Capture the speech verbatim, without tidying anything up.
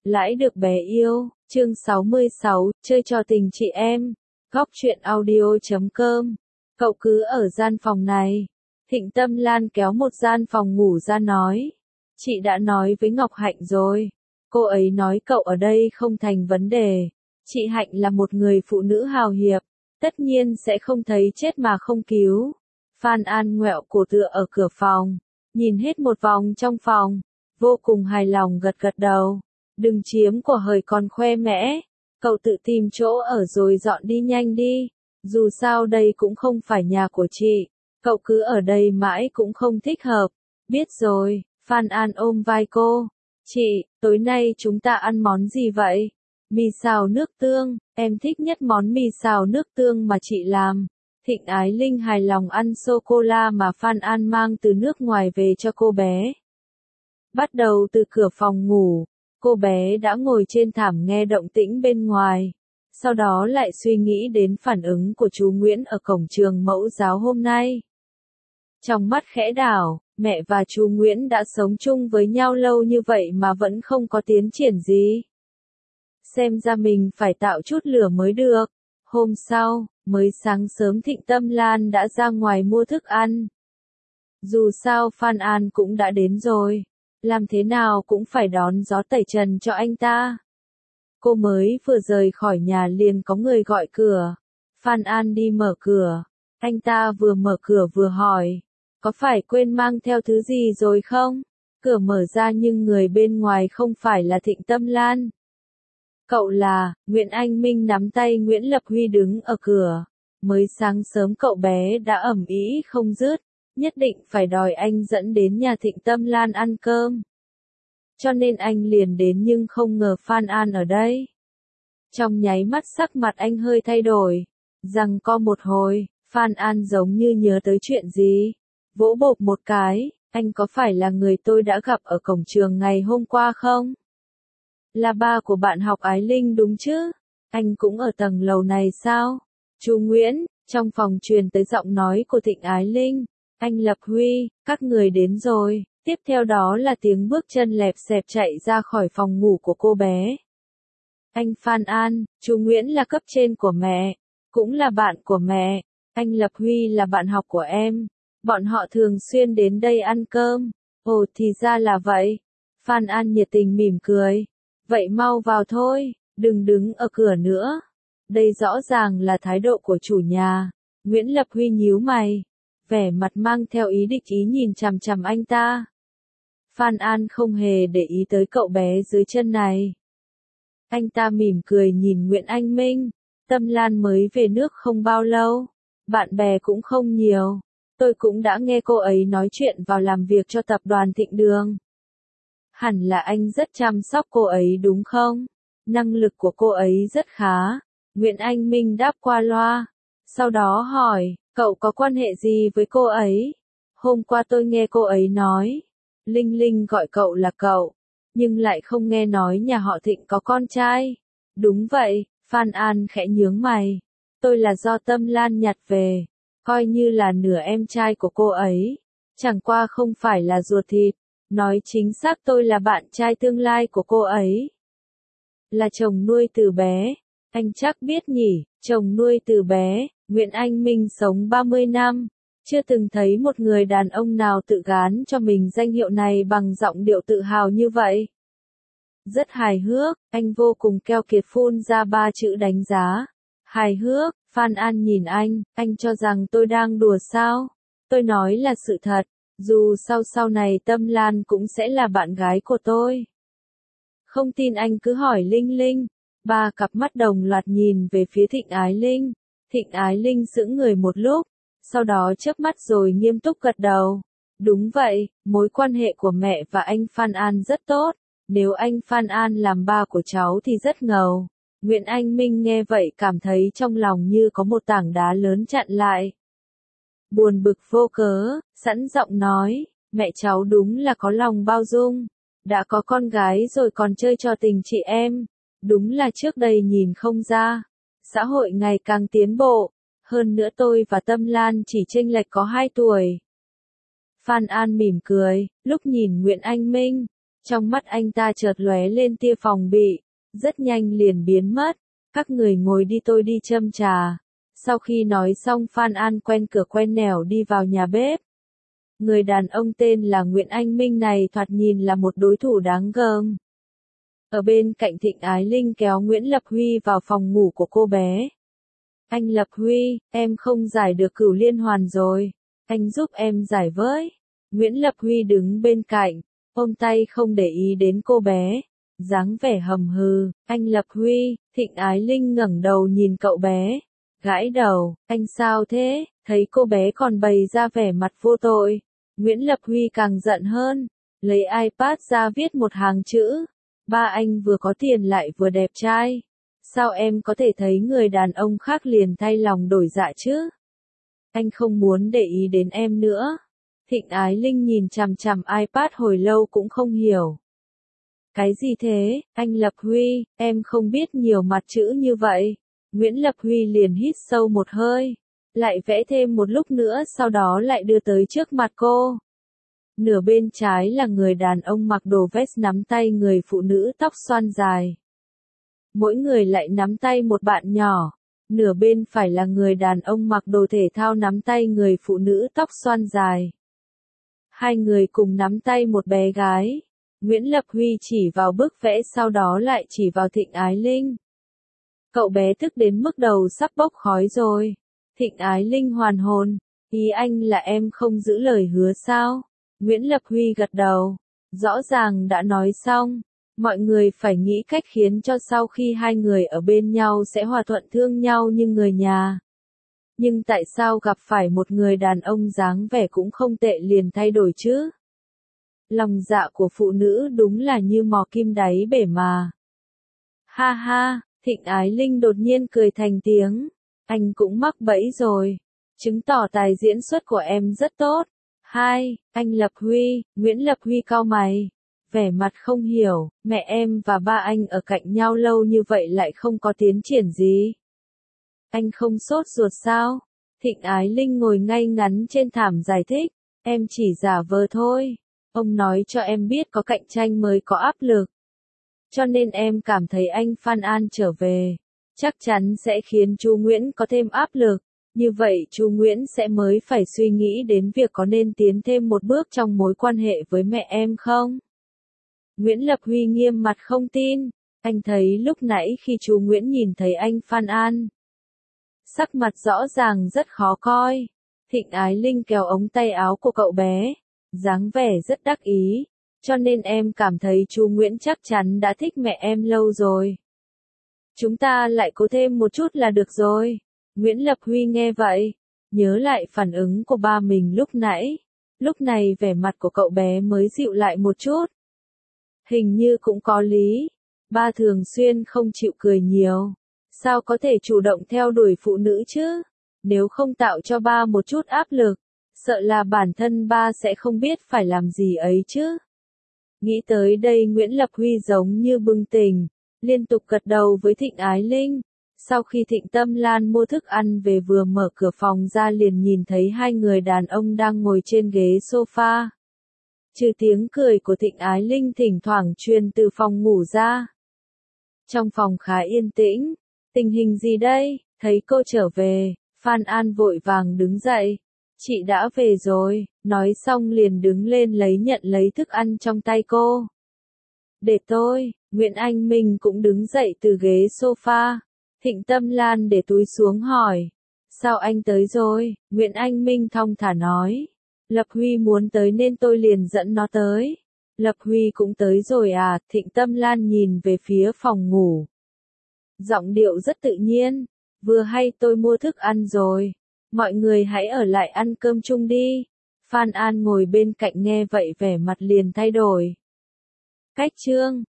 Lãi được bé yêu, chương sáu mươi sáu, chơi trò tình chị em. Góc truyện audio chấm com. Cậu cứ ở gian phòng này. Thịnh Tâm Lan kéo một gian phòng ngủ ra nói. Chị đã nói với Ngọc Hạnh rồi. Cô ấy nói cậu ở đây không thành vấn đề. Chị Hạnh là một người phụ nữ hào hiệp. Tất nhiên sẽ không thấy chết mà không cứu. Phan An ngoẹo cổ tựa ở cửa phòng. Nhìn hết một vòng trong phòng. Vô cùng hài lòng gật gật đầu. Đừng chiếm của hời còn khoe mẽ. Cậu tự tìm chỗ ở rồi dọn đi nhanh đi. Dù sao đây cũng không phải nhà của chị. Cậu cứ ở đây mãi cũng không thích hợp. Biết rồi, Phan An ôm vai cô. Chị, tối nay chúng ta ăn món gì vậy? Mì xào nước tương, em thích nhất món mì xào nước tương mà chị làm. Thịnh Ái Linh hài lòng ăn sô-cô-la mà Phan An mang từ nước ngoài về cho cô bé. Bắt đầu từ cửa phòng ngủ, cô bé đã ngồi trên thảm nghe động tĩnh bên ngoài. Sau đó lại suy nghĩ đến phản ứng của chú Nguyễn ở cổng trường mẫu giáo hôm nay. Trong mắt khẽ đảo, mẹ và chú Nguyễn đã sống chung với nhau lâu như vậy mà vẫn không có tiến triển gì. Xem ra mình phải tạo chút lửa mới được. Hôm sau, mới sáng sớm Thịnh Tâm Lan đã ra ngoài mua thức ăn. Dù sao Phan An cũng đã đến rồi. Làm thế nào cũng phải đón gió tẩy trần cho anh ta. Cô mới vừa rời khỏi nhà liền có người gọi cửa. Phan An đi mở cửa. Anh ta vừa mở cửa vừa hỏi. Có phải quên mang theo thứ gì rồi không? Cửa mở ra nhưng người bên ngoài không phải là Thịnh Tâm Lan. Cậu là, Nguyễn Anh Minh nắm tay Nguyễn Lập Huy đứng ở cửa. Mới sáng sớm cậu bé đã ầm ĩ không dứt. Nhất định phải đòi anh dẫn đến nhà Thịnh Tâm Lan ăn cơm. Cho nên anh liền đến nhưng không ngờ Phan An ở đây. Trong nháy mắt sắc mặt anh hơi thay đổi. Rằng co một hồi, Phan An giống như nhớ tới chuyện gì. Vỗ bộp một cái, anh có phải là người tôi đã gặp ở cổng trường ngày hôm qua không? Là ba của bạn học Ái Linh đúng chứ? Anh cũng ở tầng lầu này sao? Chú Nguyễn, trong phòng truyền tới giọng nói của Thịnh Ái Linh. Anh Lập Huy, các người đến rồi. Tiếp theo đó là tiếng bước chân lẹp xẹp chạy ra khỏi phòng ngủ của cô bé. Anh Phan An, chú Nguyễn là cấp trên của mẹ, cũng là bạn của mẹ. Anh Lập Huy là bạn học của em. Bọn họ thường xuyên đến đây ăn cơm. Ồ thì ra là vậy. Phan An nhiệt tình mỉm cười. Vậy mau vào thôi, đừng đứng ở cửa nữa. Đây rõ ràng là thái độ của chủ nhà. Nguyễn Lập Huy nhíu mày. Vẻ mặt mang theo ý địch ý nhìn chằm chằm anh ta. Phan An không hề để ý tới cậu bé dưới chân này. Anh ta mỉm cười nhìn Nguyễn Anh Minh. Tâm Lan mới về nước không bao lâu. Bạn bè cũng không nhiều. Tôi cũng đã nghe cô ấy nói chuyện vào làm việc cho tập đoàn Thịnh Đường. Hẳn là anh rất chăm sóc cô ấy đúng không? Năng lực của cô ấy rất khá. Nguyễn Anh Minh đáp qua loa. Sau đó hỏi, cậu có quan hệ gì với cô ấy? Hôm qua tôi nghe cô ấy nói. Linh Linh gọi cậu là cậu. Nhưng lại không nghe nói nhà họ Thịnh có con trai. Đúng vậy, Phan An khẽ nhướng mày. Tôi là do Tâm Lan nhặt về. Coi như là nửa em trai của cô ấy. Chẳng qua không phải là ruột thịt. Nói chính xác tôi là bạn trai tương lai của cô ấy. Là chồng nuôi từ bé. Anh chắc biết nhỉ, chồng nuôi từ bé. Nguyễn Anh Minh sống ba mươi năm. Chưa từng thấy một người đàn ông nào tự gán cho mình danh hiệu này bằng giọng điệu tự hào như vậy. Rất hài hước, anh vô cùng keo kiệt phun ra ba chữ đánh giá. Hài hước, Phan An nhìn anh, anh cho rằng tôi đang đùa sao? Tôi nói là sự thật, dù sau sau này Tâm Lan cũng sẽ là bạn gái của tôi. Không tin anh cứ hỏi Linh Linh. Ba cặp mắt đồng loạt nhìn về phía Thịnh Ái Linh. Thịnh Ái Linh sững người một lúc, sau đó chớp mắt rồi nghiêm túc gật đầu. Đúng vậy, mối quan hệ của mẹ và anh Phan An rất tốt. Nếu anh Phan An làm ba của cháu thì rất ngầu. Nguyễn Anh Minh nghe vậy cảm thấy trong lòng như có một tảng đá lớn chặn lại. Buồn bực vô cớ, sẵn giọng nói, mẹ cháu đúng là có lòng bao dung. Đã có con gái rồi còn chơi trò tình chị em. Đúng là trước đây nhìn không ra. Xã hội ngày càng tiến bộ. Hơn nữa tôi và Tâm Lan chỉ chênh lệch có hai tuổi. Phan An mỉm cười, lúc nhìn Nguyễn Anh Minh. Trong mắt anh ta chợt lóe lên tia phòng bị, rất nhanh liền biến mất. Các người ngồi đi, tôi đi châm trà. Sau khi nói xong, Phan An quen cửa quen nẻo đi vào nhà bếp. Người đàn ông tên là Nguyễn Anh Minh này thoạt nhìn là một đối thủ đáng gờm. Ở bên cạnh Thịnh Ái Linh kéo Nguyễn Lập Huy vào phòng ngủ của cô bé. Anh Lập Huy, em không giải được cửu liên hoàn rồi. Anh giúp em giải với. Nguyễn Lập Huy đứng bên cạnh, ôm tay không để ý đến cô bé. Dáng vẻ hầm hừ, anh Lập Huy, Thịnh Ái Linh ngẩng đầu nhìn cậu bé. Gãi đầu, anh sao thế, thấy cô bé còn bày ra vẻ mặt vô tội. Nguyễn Lập Huy càng giận hơn, lấy iPad ra viết một hàng chữ. Ba anh vừa có tiền lại vừa đẹp trai. Sao em có thể thấy người đàn ông khác liền thay lòng đổi dạ chứ? Anh không muốn để ý đến em nữa. Thịnh Ái Linh nhìn chằm chằm iPad hồi lâu cũng không hiểu. Cái gì thế, anh Lập Huy, em không biết nhiều mặt chữ như vậy. Nguyễn Lập Huy liền hít sâu một hơi, lại vẽ thêm một lúc nữa sau đó lại đưa tới trước mặt cô. Nửa bên trái là người đàn ông mặc đồ vest nắm tay người phụ nữ tóc xoăn dài. Mỗi người lại nắm tay một bạn nhỏ. Nửa bên phải là người đàn ông mặc đồ thể thao nắm tay người phụ nữ tóc xoăn dài. Hai người cùng nắm tay một bé gái. Nguyễn Lập Huy chỉ vào bức vẽ sau đó lại chỉ vào Thịnh Ái Linh. Cậu bé tức đến mức đầu sắp bốc khói rồi. Thịnh Ái Linh hoàn hồn. Ý anh là em không giữ lời hứa sao? Nguyễn Lập Huy gật đầu. Rõ ràng đã nói xong. Mọi người phải nghĩ cách khiến cho sau khi hai người ở bên nhau sẽ hòa thuận thương nhau như người nhà. Nhưng tại sao gặp phải một người đàn ông dáng vẻ cũng không tệ liền thay đổi chứ? Lòng dạ của phụ nữ đúng là như mò kim đáy bể mà. Ha ha, Thịnh Ái Linh đột nhiên cười thành tiếng. Anh cũng mắc bẫy rồi. Chứng tỏ tài diễn xuất của em rất tốt. Hai, anh Lập Huy, Nguyễn Lập Huy cau mày. Vẻ mặt không hiểu, mẹ em và ba anh ở cạnh nhau lâu như vậy lại không có tiến triển gì. Anh không sốt ruột sao? Thịnh Ái Linh ngồi ngay ngắn trên thảm giải thích. Em chỉ giả vờ thôi. Ông nói cho em biết có cạnh tranh mới có áp lực. Cho nên em cảm thấy anh Phan An trở về, chắc chắn sẽ khiến chú Nguyễn có thêm áp lực. Như vậy chú Nguyễn sẽ mới phải suy nghĩ đến việc có nên tiến thêm một bước trong mối quan hệ với mẹ em không? Nguyễn Lập Huy nghiêm mặt không tin. Anh thấy lúc nãy khi chú Nguyễn nhìn thấy anh Phan An, sắc mặt rõ ràng rất khó coi. Thịnh Ái Linh kéo ống tay áo của cậu bé, dáng vẻ rất đắc ý. Cho nên em cảm thấy chú Nguyễn chắc chắn đã thích mẹ em lâu rồi. Chúng ta lại cố thêm một chút là được rồi. Nguyễn Lập Huy nghe vậy, nhớ lại phản ứng của ba mình lúc nãy. Lúc này vẻ mặt của cậu bé mới dịu lại một chút. Hình như cũng có lý. Ba thường xuyên không chịu cười nhiều. Sao có thể chủ động theo đuổi phụ nữ chứ? Nếu không tạo cho ba một chút áp lực, sợ là bản thân ba sẽ không biết phải làm gì ấy chứ. Nghĩ tới đây Nguyễn Lập Huy giống như bừng tỉnh, liên tục gật đầu với Thịnh Ái Linh. Sau khi Thịnh Tâm Lan mua thức ăn về vừa mở cửa phòng ra liền nhìn thấy hai người đàn ông đang ngồi trên ghế sofa. Trừ tiếng cười của Thịnh Ái Linh thỉnh thoảng truyền từ phòng ngủ ra. Trong phòng khá yên tĩnh. Tình hình gì đây? Thấy cô trở về, Phan An vội vàng đứng dậy. Chị đã về rồi, nói xong liền đứng lên lấy nhận lấy thức ăn trong tay cô. Để tôi, Nguyễn Anh Minh cũng đứng dậy từ ghế sofa. Thịnh Tâm Lan để túi xuống hỏi. Sao anh tới rồi? Nguyễn Anh Minh thong thả nói. Lập Huy muốn tới nên tôi liền dẫn nó tới. Lập Huy cũng tới rồi à? Thịnh Tâm Lan nhìn về phía phòng ngủ. Giọng điệu rất tự nhiên. Vừa hay tôi mua thức ăn rồi. Mọi người hãy ở lại ăn cơm chung đi. Phan An ngồi bên cạnh nghe vậy vẻ mặt liền thay đổi. Cách chương